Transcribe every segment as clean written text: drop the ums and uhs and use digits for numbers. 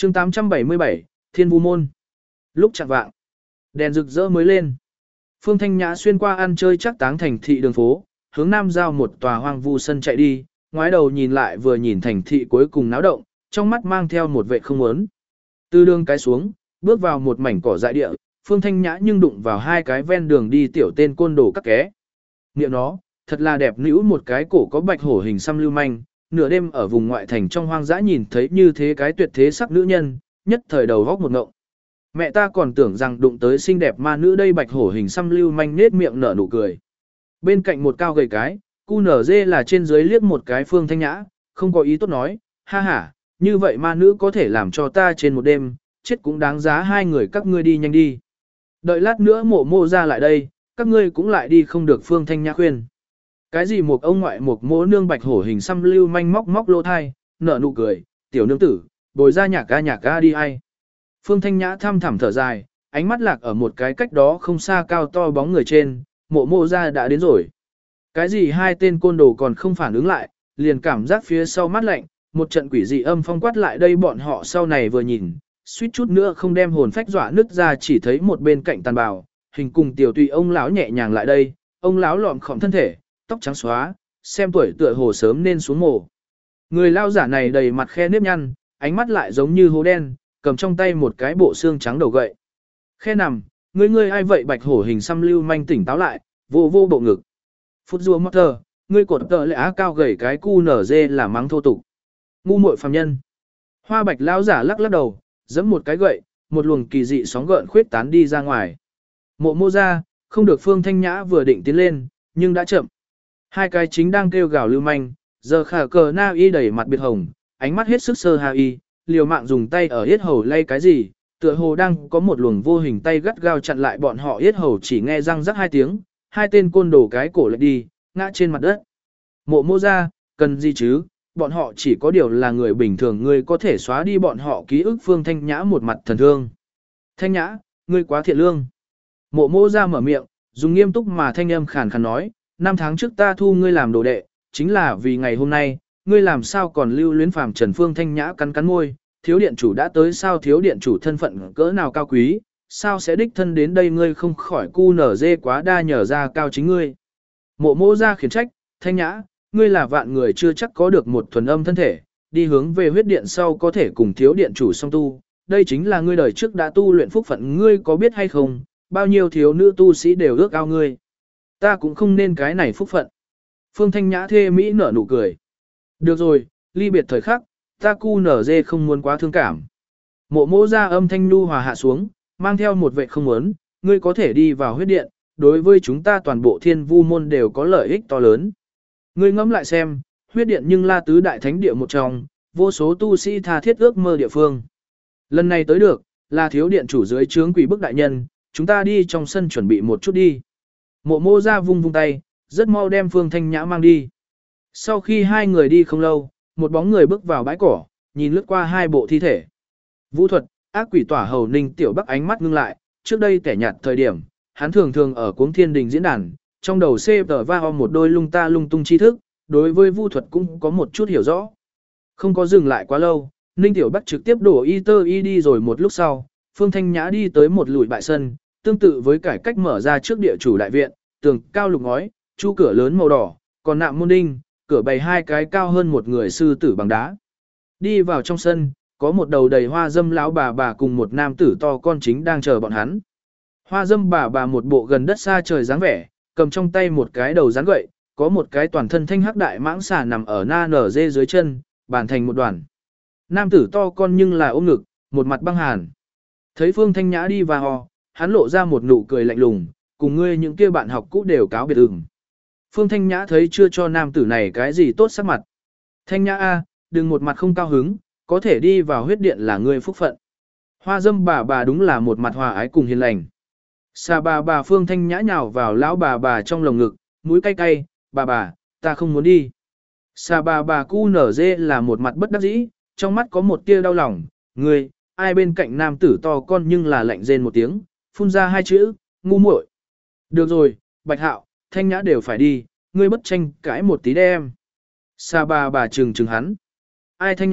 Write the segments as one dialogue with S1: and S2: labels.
S1: chương 877, Thiên Vu Môn. Lúc chạng vạng, đèn rực rỡ mới lên. Phương Thanh Nhã xuyên qua ăn chơi chắc táng thành thị đường phố, hướng nam giao một tòa hoang vu sân chạy đi, ngoái đầu nhìn lại vừa nhìn thành thị cuối cùng náo động, trong mắt mang theo một vẻ không muốn. Từ đường cái xuống, bước vào một mảnh cỏ dại địa, Phương Thanh Nhã nhưng đụng vào hai cái ven đường đi tiểu tên côn đồ các ké. Niệm nó, thật là đẹp nữ một cái cổ có bạch hổ hình xăm lưu manh, nửa đêm ở vùng ngoại thành trong hoang dã nhìn thấy như thế cái tuyệt thế sắc nữ nhân, nhất thời đầu góc một ngộng. Mẹ ta còn tưởng rằng đụng tới xinh đẹp ma nữ đây bạch hổ hình xăm lưu manh nết miệng nở nụ cười. Bên cạnh một cao gầy cái, cu nở dê là trên dưới liếc một cái Phương Thanh Nhã, không có ý tốt nói, ha ha, như vậy ma nữ có thể làm cho ta trên một đêm, chết cũng đáng giá hai người các ngươi đi nhanh đi. Đợi lát nữa mộ mộ ra lại đây, các ngươi cũng lại đi không được Phương Thanh Nhã khuyên. Cái gì một ông ngoại một mỗ nương bạch hổ hình xăm lưu manh móc móc lỗ thai, nở nụ cười, tiểu nương tử, bồi ra nhạc ca đi ai. Phương Thanh Nhã thăm thẳm thở dài, ánh mắt lạc ở một cái cách đó không xa cao to bóng người trên, mộ mộ ra đã đến rồi. Cái gì hai tên côn đồ còn không phản ứng lại, liền cảm giác phía sau mắt lạnh, một trận quỷ dị âm phong quát lại đây bọn họ sau này vừa nhìn, suýt chút nữa không đem hồn phách dọa nứt ra chỉ thấy một bên cạnh tàn bào, hình cùng tiểu tùy ông lão nhẹ nhàng lại đây, ông lão lọm khom thân thể, tóc trắng xóa, xem tuổi tựa hồ sớm nên xuống mồ. Người lao giả này đầy mặt khe nếp nhăn, ánh mắt lại giống như hố đen, cầm trong tay một cái bộ xương trắng đầu gậy. Khe nằm, ngươi ai vậy bạch hổ hình xăm lưu manh tỉnh táo lại, vô vô bộ ngực. Phút rùa mất thờ, ngươi cột tờ lẽ á cao gầy cái cu nở dê là mắng thô tục. Ngu muội phàm nhân. Hoa bạch lao giả lắc lắc đầu, giẫm một cái gậy, một luồng kỳ dị sóng gợn khuyết tán đi ra ngoài. Mộ mô ra, không được Phương Thanh Nhã vừa định tiến lên, nhưng đã chậm. Hai cái chính đang kêu gào lưu manh, giờ khả cờ na y đẩy mặt biệt hồng, ánh mắt hết sức sơ ha y, liều mạng dùng tay ở yết hầu lay cái gì, tựa hồ đang có một luồng vô hình tay gắt gao chặn lại bọn họ yết hầu chỉ nghe răng rắc hai tiếng, hai tên côn đồ cái cổ lại đi, ngã trên mặt đất. Mộ mô ra, cần gì chứ, bọn họ chỉ có điều là người bình thường ngươi có thể xóa đi bọn họ ký ức. Phương Thanh Nhã một mặt thần thương. Thanh Nhã, ngươi quá thiện lương. Mộ mô ra mở miệng, dùng nghiêm túc mà thanh âm khàn khàn nói, 5 tháng trước ta thu ngươi làm đồ đệ, chính là vì ngày hôm nay, ngươi làm sao còn lưu luyến phàm trần. Phương Thanh Nhã cắn cắn môi, thiếu điện chủ đã tới sao, thiếu điện chủ thân phận cỡ nào cao quý, sao sẽ đích thân đến đây ngươi không khỏi cu nở dê quá đa nhờ ra cao chính ngươi. Mộ mô ra khiển trách, Thanh Nhã, ngươi là vạn người chưa chắc có được một thuần âm thân thể, đi hướng về huyết điện sau có thể cùng thiếu điện chủ song tu, đây chính là ngươi đời trước đã tu luyện phúc phận, ngươi có biết hay không, bao nhiêu thiếu nữ tu sĩ đều ước ao ngươi. Ta cũng không nên cái này phúc phận. Phương Thanh Nhã thê mỹ nở nụ cười. Được rồi, ly biệt thời khắc, ta cu nở dê không muốn quá thương cảm. Mộ mô ra âm thanh nu hòa hạ xuống, mang theo một vệ không muốn, ngươi có thể đi vào huyết điện, đối với chúng ta toàn bộ Thiên Vu môn đều có lợi ích to lớn. Ngươi ngẫm lại xem, huyết điện nhưng là tứ đại thánh địa một trong, vô số tu sĩ tha thiết ước mơ địa phương. Lần này tới được, là thiếu điện chủ dưới trướng quỷ bức đại nhân, chúng ta đi trong sân chuẩn bị một chút đi. Mộ mô ra vung vung tay, rất mau đem Phương Thanh Nhã mang đi. Sau khi hai người đi không lâu, một bóng người bước vào bãi cỏ, nhìn lướt qua hai bộ thi thể. Vũ thuật, ác quỷ tỏa hầu Ninh Tiểu Bắc ánh mắt ngưng lại, trước đây kẻ nhạt thời điểm, hắn thường thường ở Cuống Thiên Đình diễn đàn, trong đầu xê tờ va một đôi lung ta lung tung tri thức, đối với vũ thuật cũng có một chút hiểu rõ. Không có dừng lại quá lâu, Ninh Tiểu Bắc trực tiếp đổ y tơ y đi rồi. Một lúc sau, Phương Thanh Nhã đi tới một lùi bại sân, tương tự với cải cách mở ra trước địa chủ đại viện, tường cao lục ngói, chu cửa lớn màu đỏ, còn nạm môn đinh, cửa bày hai cái cao hơn một người sư tử bằng đá. Đi vào trong sân, có một đầu đầy hoa dâm lão bà cùng một nam tử to con chính đang chờ bọn hắn. Hoa dâm bà một bộ gần đất xa trời dáng vẻ, cầm trong tay một cái đầu rắn gậy, có một cái toàn thân thanh hắc đại mãng xà nằm ở na nở dê dưới chân, bàn thành một đoàn. Nam tử to con nhưng là ôm ngực, một mặt băng hàn. Thấy Phương Thanh Nhã đi vào, hắn lộ ra một nụ cười lạnh lùng, cùng ngươi những kia bạn học cũ đều cáo biệt ửng. Phương Thanh Nhã thấy chưa cho nam tử này cái gì tốt sắc mặt. Thanh Nhã a, đừng một mặt không cao hứng, có thể đi vào huyết điện là ngươi phúc phận. Hoa dâm bà đúng là một mặt hòa ái cùng hiền lành. Xà bà Phương Thanh Nhã nhào vào lão bà trong lồng ngực, mũi cay cay, bà, ta không muốn đi. Xà bà cu nở dê là một mặt bất đắc dĩ, trong mắt có một tia đau lòng, ngươi, ai bên cạnh nam tử to con nhưng là lạnh rên một tiếng, phun ra hai chữ, ngu muội. Được rồi, Bạch Hạo, Thanh Nhã đều phải đi, ngươi bất tranh cãi một tí đem. Xà bà trừng hắn. Ai Thanh Nhã,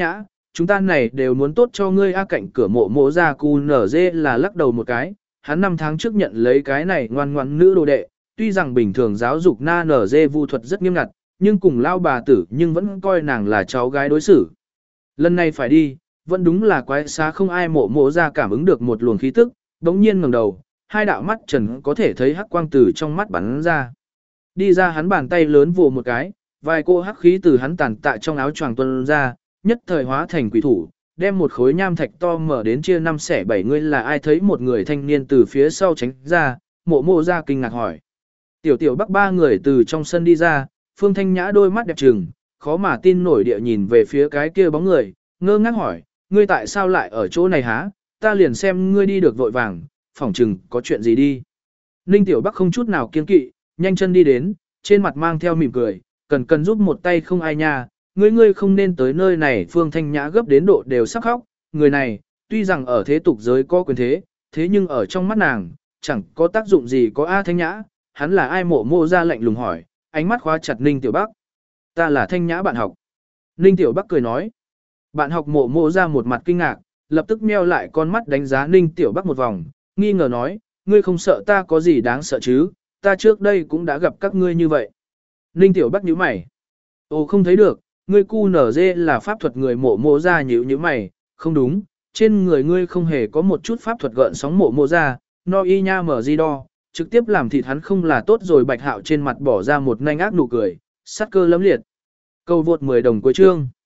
S1: chúng ta này đều muốn tốt cho ngươi a cạnh cửa mộ mộ ra cu nở dê là lắc đầu một cái, hắn 5 tháng trước nhận lấy cái này ngoan ngoãn nữ đồ đệ, tuy rằng bình thường giáo dục na nở dê vu thuật rất nghiêm ngặt, nhưng cùng lao bà tử nhưng vẫn coi nàng là cháu gái đối xử. Lần này phải đi, vẫn đúng là quái xá không ai mộ mộ ra cảm ứng được một luồng khí tức, đống nhiên ngẩng đầu, hai đạo mắt trần có thể thấy hắc quang từ trong mắt bắn ra. Đi ra hắn bàn tay lớn vồ một cái, vài cô hắc khí từ hắn tàn tạ trong áo choàng tuôn ra, nhất thời hóa thành quỷ thủ, đem một khối nham thạch to mở đến chia 5 xẻ 7 ngươi là ai thấy một người thanh niên từ phía sau tránh ra, mộ mộ ra kinh ngạc hỏi. Tiểu tiểu bắc ba người từ trong sân đi ra, Phương Thanh Nhã đôi mắt đẹp trừng, khó mà tin nổi địa nhìn về phía cái kia bóng người, ngơ ngác hỏi, ngươi tại sao lại ở chỗ này hả, ta liền xem ngươi đi được vội vàng, phỏng chừng có chuyện gì đi. Ninh tiểu bắc không chút nào kiên kỵ, nhanh chân đi đến, trên mặt mang theo mỉm cười, cần giúp một tay không ai nha, ngươi không nên tới nơi này. Phương Thanh Nhã gấp đến độ đều sắp khóc, người này, tuy rằng ở thế tục giới có quyền thế, thế nhưng ở trong mắt nàng, chẳng có tác dụng gì có A Thanh Nhã, hắn là ai mộ mộ ra lạnh lùng hỏi, ánh mắt khóa chặt Ninh Tiểu Bắc. Ta là Thanh Nhã bạn học. Ninh Tiểu Bắc cười nói. Bạn học mộ mộ ra một mặt kinh ngạc, lập tức meo lại con mắt đánh giá Ninh Tiểu Bắc một vòng, nghi ngờ nói, ngươi không sợ ta có gì đáng sợ chứ, ta trước đây cũng đã gặp các ngươi như vậy. Ninh Tiểu Bắc nhíu mày. Ồ không thấy được, ngươi cu nở dê là pháp thuật người mộ mộ ra nhíu mày, không đúng, trên người ngươi không hề có một chút pháp thuật gợn sóng mộ mộ ra, no y nha mở di đo, trực tiếp làm thịt hắn không là tốt rồi. Bạch Hạo trên mặt bỏ ra một nanh ác nụ cười, sát cơ lấm liệt. Câu vượt 10 đồng cuối chương.